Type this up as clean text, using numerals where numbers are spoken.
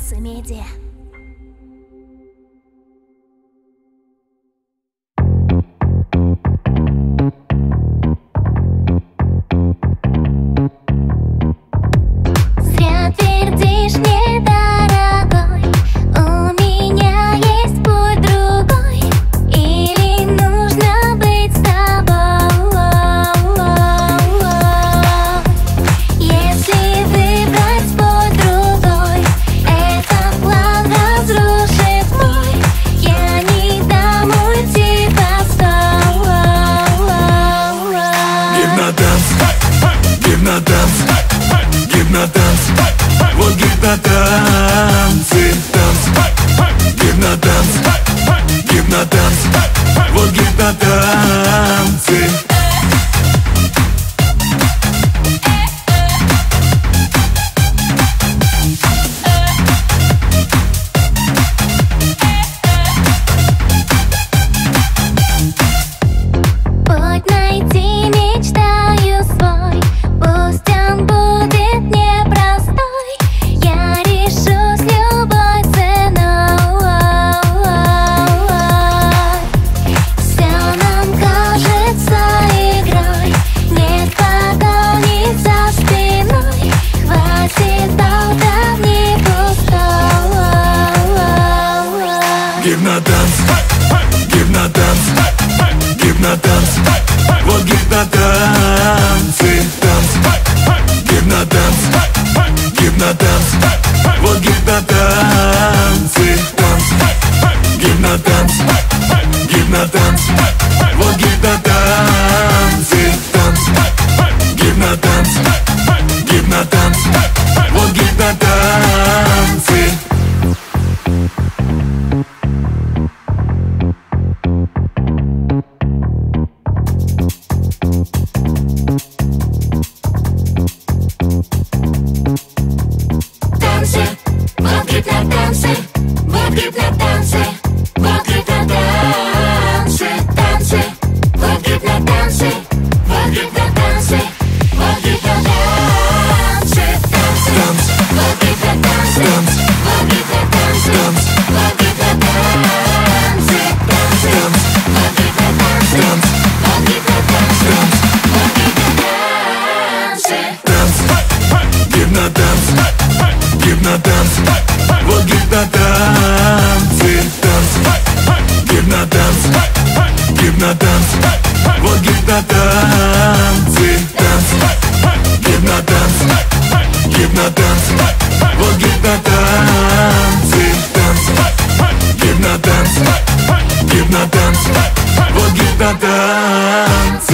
Медиа. Зря твердишь мне, дорогой, у меня есть путь другой, или нужно быть с тобой. Если выбрать путь другой, этот план разрушит мой, я не дам уйти постой. Гипнотанц, вот гипнотанцы, танц. Гипнотанц, вот гипнотанцы. Путь найти мечтаю свой, пусть он будет непростой, я решусь любой ценой. Все нам кажется игрой, нет погони за спиной, хватит болтовни пустой. Гипнотанц, вот гипнотанцы, танц. Гипнотанц, вот гипнотанцы, танц. Гипнотанц, вот гипнотанцы, танц. Гипнотанц, вот гипнотанцы. Гипнотанц, вот гипнотанцы, танц. Гипнотанц, вот гипнотанцы, танц. Гипнотанц, вот гипнотанцы, танц. Гипнотанц, вот гипнотанцы.